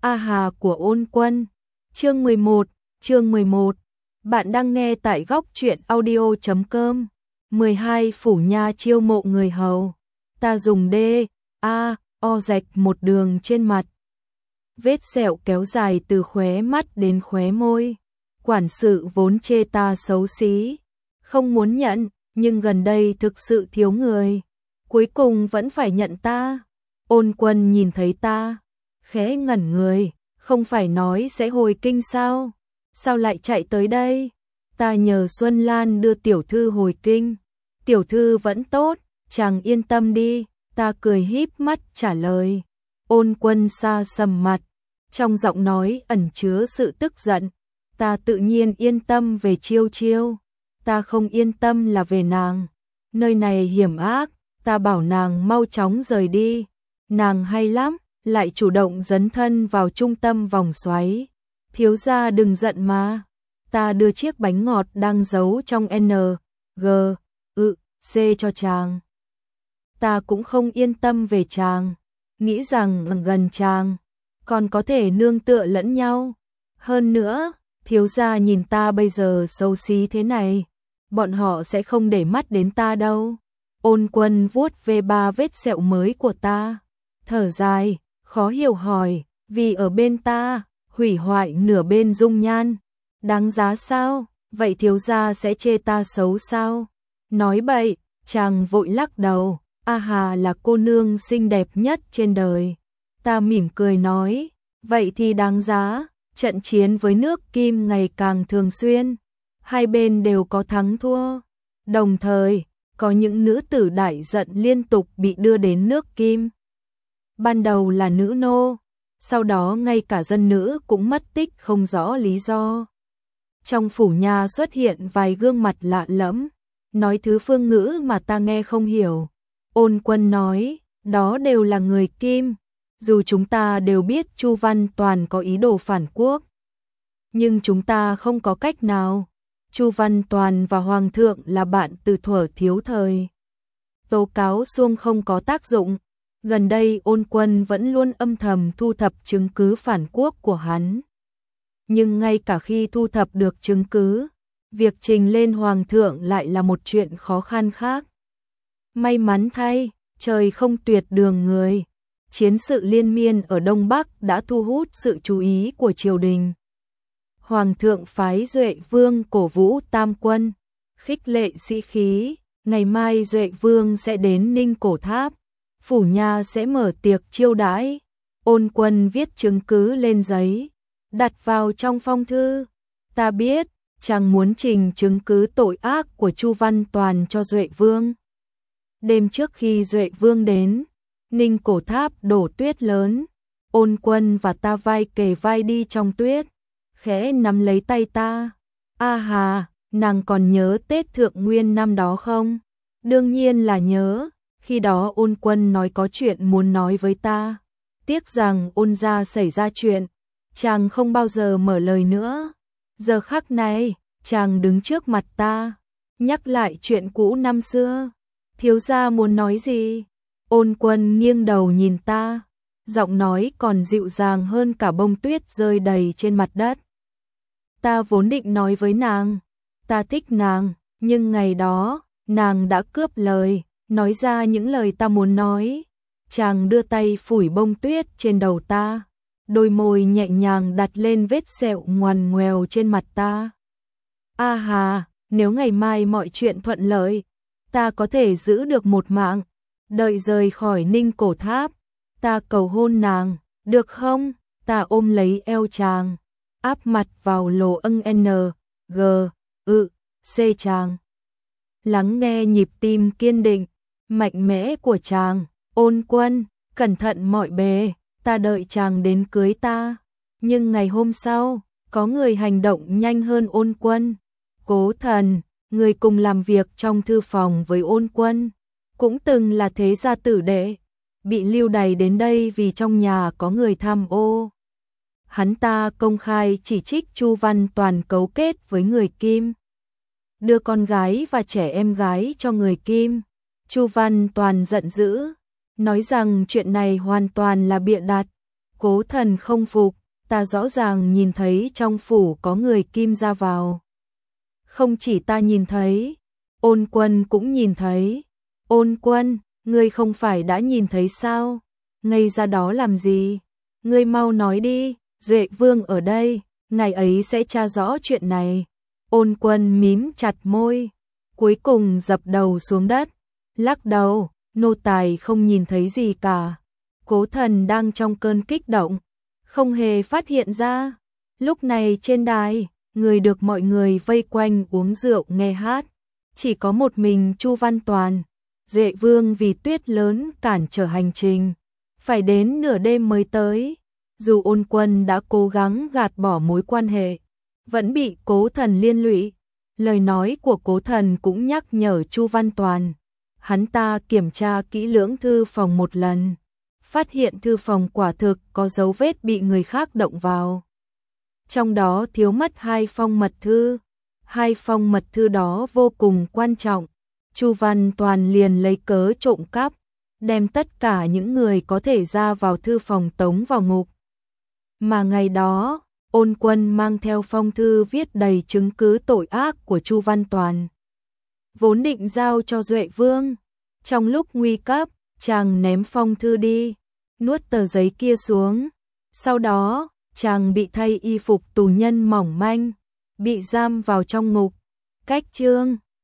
A Hà của Ôn Quân. Chương 11. Bạn đang nghe tại góc truyện audio.com. 12 Phủ Nha chiêu mộ người hầu. Ta dùng o rạch một đường trên mặt. Vết sẹo kéo dài từ khóe mắt đến khóe môi. Quản sự vốn chê ta xấu xí, không muốn nhận, nhưng gần đây thực sự thiếu người, cuối cùng vẫn phải nhận ta. Ôn Quân nhìn thấy ta, khẽ ngẩn người, không phải nói sẽ hồi kinh sao? Sao lại chạy tới đây? Ta nhờ Xuân Lan đưa tiểu thư hồi kinh. Tiểu thư vẫn tốt, chàng yên tâm đi, ta cười híp mắt trả lời. Ôn Quân xa sầm mặt, trong giọng nói ẩn chứa sự tức giận. Ta tự nhiên yên tâm về Chiêu Chiêu, ta không yên tâm là về nàng. Nơi này hiểm ác, ta bảo nàng mau chóng rời đi. Nàng hay lắm, lại chủ động dấn thân vào trung tâm vòng xoáy. Thiếu gia đừng giận mà. Ta đưa chiếc bánh ngọt đang giấu trong C cho chàng. Ta cũng không yên tâm về chàng, nghĩ rằng gần chàng còn có thể nương tựa lẫn nhau. Hơn nữa, thiếu gia nhìn ta bây giờ xấu xí thế này, bọn họ sẽ không để mắt đến ta đâu. Ôn Quân vuốt về 3 vết sẹo mới của ta, thở dài, khó hiểu hỏi, vì ở bên ta, hủy hoại nửa bên dung nhan, đáng giá sao? Vậy thiếu gia sẽ chê ta xấu sao? Nói bậy, chàng vội lắc đầu. A Hà là cô nương xinh đẹp nhất trên đời. Ta mỉm cười nói, vậy thì đáng giá. Trận chiến với nước Kim ngày càng thường xuyên, hai bên đều có thắng thua. Đồng thời, có những nữ tử đại giận liên tục bị đưa đến nước Kim. Ban đầu là nữ nô, sau đó ngay cả dân nữ cũng mất tích không rõ lý do. Trong phủ nhà xuất hiện vài gương mặt lạ lẫm, nói thứ phương ngữ mà ta nghe không hiểu. Ôn Quân nói, đó đều là người Kim. Dù chúng ta đều biết Chu Văn Toàn có ý đồ phản quốc, nhưng chúng ta không có cách nào. Chu Văn Toàn và Hoàng thượng là bạn từ thuở thiếu thời. Tố cáo xuông không có tác dụng. Gần đây Ôn Quân vẫn luôn âm thầm thu thập chứng cứ phản quốc của hắn. Nhưng ngay cả khi thu thập được chứng cứ, việc trình lên Hoàng thượng lại là một chuyện khó khăn khác. May mắn thay, trời không tuyệt đường người. Chiến sự liên miên ở Đông Bắc đã thu hút sự chú ý của triều đình. Hoàng thượng phái Duệ Vương cổ vũ tam quân, khích lệ sĩ khí. Ngày mai Duệ Vương sẽ đến Ninh Cổ Tháp, phủ nha sẽ mở tiệc chiêu đãi. Ôn Quân viết chứng cứ lên giấy, đặt vào trong phong thư. Ta biết, chàng muốn trình chứng cứ tội ác của Chu Văn Toàn cho Duệ Vương. Đêm trước khi Duệ Vương đến, Ninh Cổ Tháp đổ tuyết lớn. Ôn Quân và ta vai kề vai đi trong tuyết, khẽ nắm lấy tay ta. A Hà, nàng còn nhớ Tết Thượng Nguyên năm đó không? Đương nhiên là nhớ, khi đó Ôn Quân nói có chuyện muốn nói với ta. Tiếc rằng Ôn gia xảy ra chuyện, chàng không bao giờ mở lời nữa. Giờ khắc này, chàng đứng trước mặt ta, nhắc lại chuyện cũ năm xưa. Thiếu gia muốn nói gì? Ôn Quân nghiêng đầu nhìn ta, giọng nói còn dịu dàng hơn cả bông tuyết rơi đầy trên mặt đất. Ta vốn định nói với nàng, ta thích nàng, nhưng ngày đó, nàng đã cướp lời, nói ra những lời ta muốn nói. Chàng đưa tay phủi bông tuyết trên đầu ta, đôi môi nhẹ nhàng đặt lên vết sẹo ngoằn ngoèo trên mặt ta. A Hà, nếu ngày mai mọi chuyện thuận lợi, ta có thể giữ được một mạng. Đợi rời khỏi Ninh Cổ Tháp, ta cầu hôn nàng, được không? Ta ôm lấy eo chàng, áp mặt vào lỗ C chàng. Lắng nghe nhịp tim kiên định, mạnh mẽ của chàng. Ôn Quân, cẩn thận mọi bề, ta đợi chàng đến cưới ta. Nhưng ngày hôm sau, có người hành động nhanh hơn Ôn Quân. Cố Thần, người cùng làm việc trong thư phòng với Ôn Quân, cũng từng là thế gia tử đệ, bị lưu đày đến đây vì trong nhà có người tham ô. Hắn ta công khai chỉ trích Chu Văn Toàn cấu kết với người Kim, đưa con gái và trẻ em gái cho người Kim. Chu Văn Toàn giận dữ, nói rằng chuyện này hoàn toàn là bịa đặt. Cố Thần không phục, ta rõ ràng nhìn thấy trong phủ có người kim ra vào. Không chỉ ta nhìn thấy, Ôn Quân cũng nhìn thấy. Ôn Quân, ngươi không phải đã nhìn thấy sao? Ngây ra đó làm gì? Ngươi mau nói đi, Duệ Vương ở đây, ngày ấy sẽ tra rõ chuyện này. Ôn Quân mím chặt môi, cuối cùng dập đầu xuống đất, lắc đầu, nô tài không nhìn thấy gì cả. Cố Thần đang trong cơn kích động, không hề phát hiện ra. Lúc này trên đài, người được mọi người vây quanh uống rượu nghe hát, chỉ có một mình Chu Văn Toàn. Duệ Vương vì tuyết lớn cản trở hành trình, phải đến nửa đêm mới tới. Dù Ôn Quân đã cố gắng gạt bỏ mối quan hệ, vẫn bị Cố Thần liên lụy. Lời nói của Cố Thần cũng nhắc nhở Chu Văn Toàn. Hắn ta kiểm tra kỹ lưỡng thư phòng một lần, phát hiện thư phòng quả thực có dấu vết bị người khác động vào. Trong đó thiếu mất 2 phong mật thư. 2 phong mật thư đó vô cùng quan trọng. Chu Văn Toàn liền lấy cớ trộm cắp, đem tất cả những người có thể ra vào thư phòng tống vào ngục. Mà ngày đó, Ôn Quân mang theo phong thư viết đầy chứng cứ tội ác của Chu Văn Toàn, vốn định giao cho Duệ Vương. Trong lúc nguy cấp, chàng ném phong thư đi, nuốt tờ giấy kia xuống. Sau đó, chàng bị thay y phục tù nhân mỏng manh, bị giam vào trong ngục. Cách chương